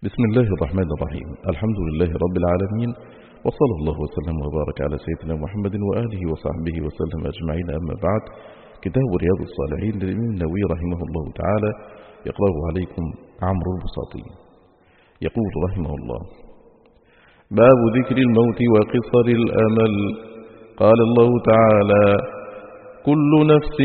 بسم الله الرحمن الرحيم. الحمد لله رب العالمين، وصلى الله وسلم وبارك على سيدنا محمد وآله وصحبه وسلم أجمعين. أما بعد، كتاب رياض الصالحين للإمام النووي رحمه الله تعالى يقرأه عليكم عمرو البساطي. يقول رحمه الله: باب ذكر الموت وقصر الأمل. قال الله تعالى: كل نفس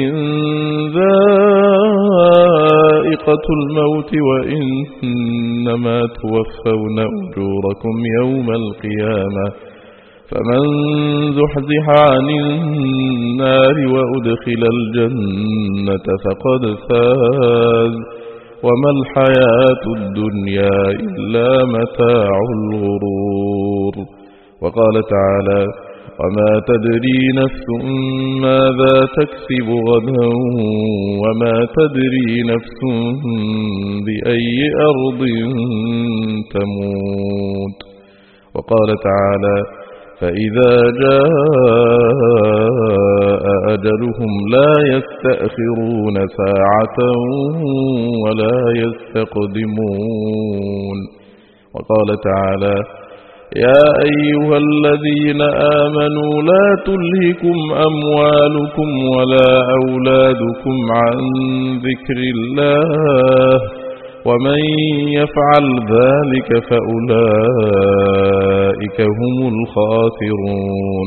ذائقة الموت وإنما توفون أجوركم يوم القيامة، فمن زحزح عن النار وأدخل الجنة فقد فاز، وما الحياة الدنيا إلا متاع الغرور. وقال تعالى: وما تدري نفس ماذا تكسب غدا وما تدري نفس بأي أرض تموت. وقال تعالى: فإذا جاء أجلهم لا يستأخرون ساعة ولا يستقدمون. وقال تعالى: يا أيها الذين آمنوا لا تلهكم أموالكم ولا أولادكم عن ذكر الله، ومن يفعل ذلك فأولئك هم الخاسرون.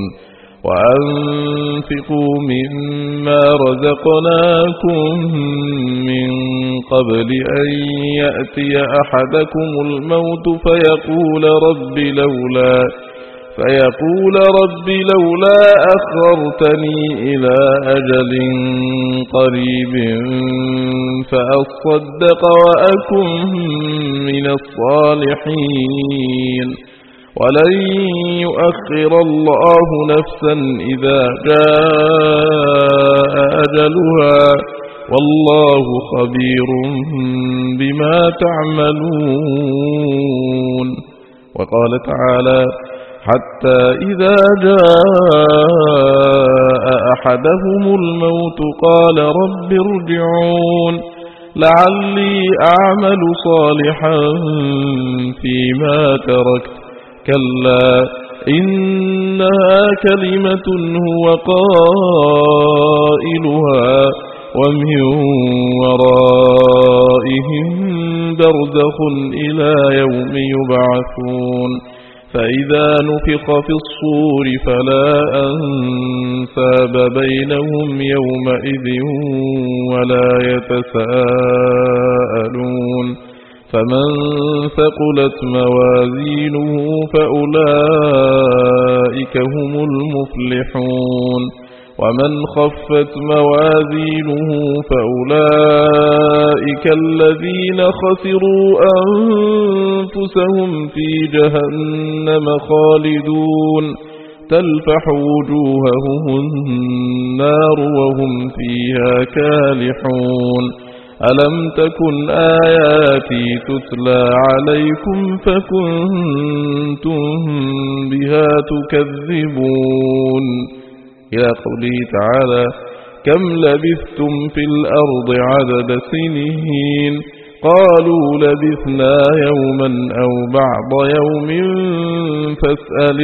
وأنفقوا مما رزقناكم من قبل أن يأتي أحدكم الموت فيقول رب لولا أخرتني إلى أجل قريب فأصدق وأكن من الصالحين، ولن يؤخر الله نفسا إذا جاء أجلها، والله خبير بما تعملون. وقال تعالى: حتى إذا جاء أحدهم الموت قال رب ارجعون لعلي أعمل صالحا فيما تركت، كلا إنها كلمة هو قائلها ومن ورائهم برزخ إلى يوم يبعثون. فإذا نفخ في الصور فلا أنساب بينهم يومئذ ولا يتساءلون. فمن ثقلت موازينه فأولئك هم المفلحون، ومن خفت موازينه فأولئك الذين خسروا أنفسهم في جهنم خالدون، تلفح وجوههم النار وهم فيها كالحون. ألم تكن آياتي تتلى عليكم فكنتم بها تكذبون. إلى قوله تعالى: كم لبثتم في الأرض عدد سنين؟ قالوا لبثنا يوما أو بعض يوم فاسأل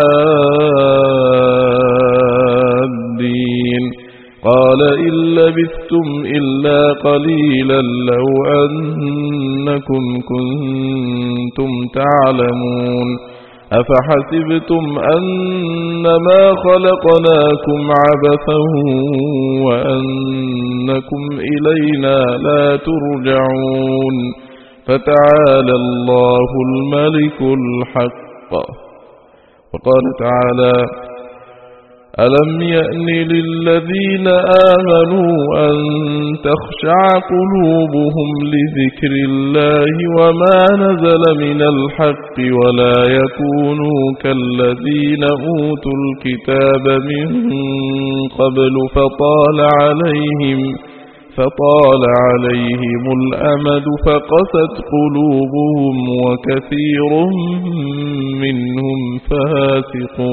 العادين. قال إن لبثتم إلا قليلا لو أنكم كنتم تعلمون. أفحسبتم أنما خلقناكم عبثا وأنكم إلينا لا ترجعون. فتعالى الله الملك الحق. وقال تعالى: ألم يأن للذين آمنوا أن تخشع قلوبهم لذكر الله وما نزل من الحق ولا يكونوا كالذين أوتوا الكتاب من قبل فطال عليهم الأمد فقست قلوبهم وكثير منهم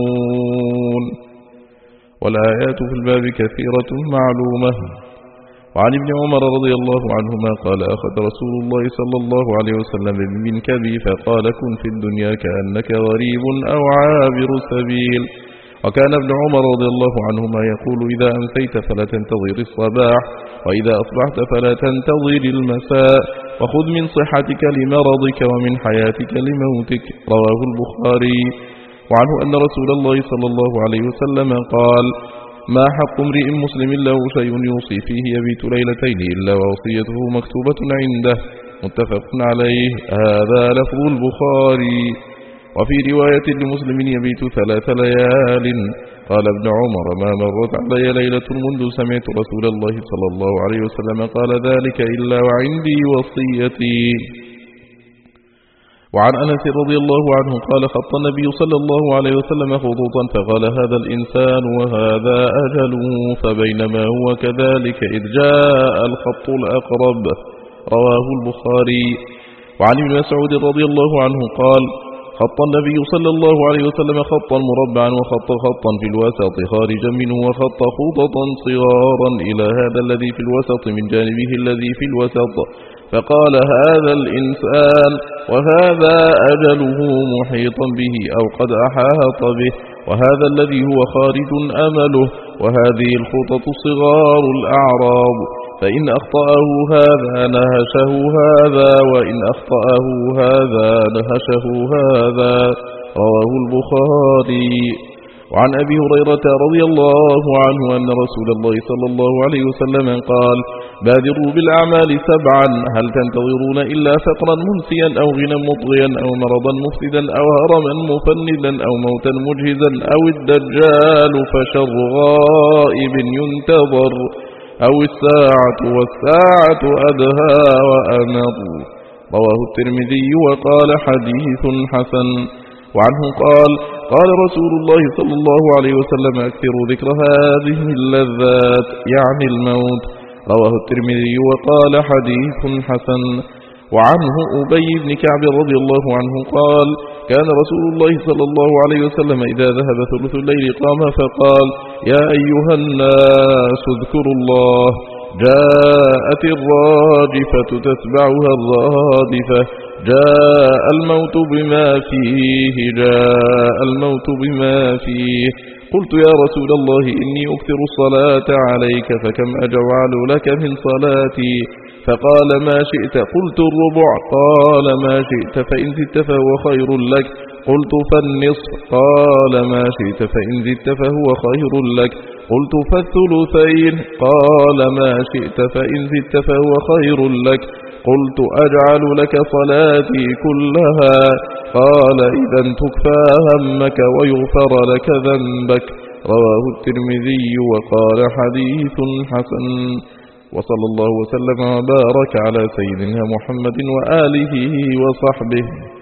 فاسقون. والآيات في الباب كثيرة معلومة، وعن ابن عمر رضي الله عنهما قال أخذ رسول الله صلى الله عليه وسلم بمنكبي فقال كن في الدنيا كأنك غريب أو عابر سبيل. وكان ابن عمر رضي الله عنهما يقول إذا أمسيت فلا تنتظر الصباح وإذا أصبحت فلا تنتظر المساء وخذ من صحتك لمرضك ومن حياتك لموتك. رواه البخاري. وعنه أن رسول الله صلى الله عليه وسلم قال ما حق امرئ مسلم له شيء يوصي فيه يبيت ليلتين إلا ووصيته مكتوبة عنده. متفق عليه. هذا لفظ البخاري. وفي رواية لمسلم يبيت 3 ليال. قال ابن عمر ما مرت علي ليلة منذ سمعت رسول الله صلى الله عليه وسلم قال ذلك إلا وعندي وصيتي. وعن أنس رضي الله عنه قال خط النبي صلى الله عليه وسلم خطوطا فقال هذا الإنسان وهذا أجله فبينما هو كذلك إذ جاء الخط الأقرب. رواه البخاري. وعن ابن مسعود رضي الله عنه قال خط النبي صلى الله عليه وسلم خطا مربعا وخط خطا في الوسط خارجا منه وخط خططا صغارا إلى هذا الذي في الوسط من جانبه الذي في الوسط فقال هذا الإنسان وهذا أجله محيطا به أو قد أحاط به وهذا الذي هو خارج أمله وهذه الخطط صغار الأعراب فإن أخطأه هذا نهشه هذا وإن أخطأه هذا نهشه هذا. رواه البخاري. وعن أبي هريرة رضي الله عنه أن رسول الله صلى الله عليه وسلم قال بادروا بالأعمال 7 هل تنتظرون إلا فقرا منسيا أو غنى مطغيا أو مرضا مفسدا أو هرما مفندا أو موتا مجهزا أو الدجال فشر غائب ينتظر أو الساعة والساعة أدهى وأمر. رواه الترمذي وقال حديث حسن. وعنه قال قال رسول الله صلى الله عليه وسلم أكثروا ذكر هذه اللذات يعني الموت. رواه الترمذي وقال حديث حسن. وعنه أبي بن كعب رضي الله عنه قال كان رسول الله صلى الله عليه وسلم إذا ذهب ثلث الليل قام فقال يا أيها الناس اذكروا الله جاءت الراجفة تتبعها الرادفة جاء الموت بما فيه جاء الموت بما فيه. قلت يا رسول الله إني أكثر الصلاة عليك فكم أجعل لك من صلاتي فقال ما شئت قلت الربع قال ما شئت فإن زدت فهو خير لك قلت فالنصف قال ما شئت فإن زدت فهو خير لك قلت فالثلثين قال ما شئت فإن زدت فهو خير لك قلت أجعل لك صلاتي كلها قال إذا تكفى همك ويغفر لك ذنبك. رواه الترمذي وقال حديث حسن. وصلى الله وسلم وبارك على سيدنا محمد وآله وصحبه.